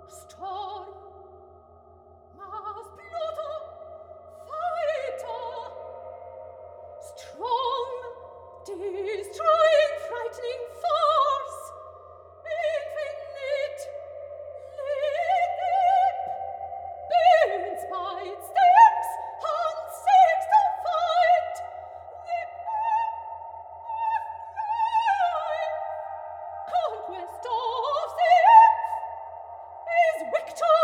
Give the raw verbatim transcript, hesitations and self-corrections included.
Storm, mas Pluto, fighter, strong, destroying, frightening force, infinite, leap, burns by its steps, unseeks to fight the path of life, conquest of the earth, is victor.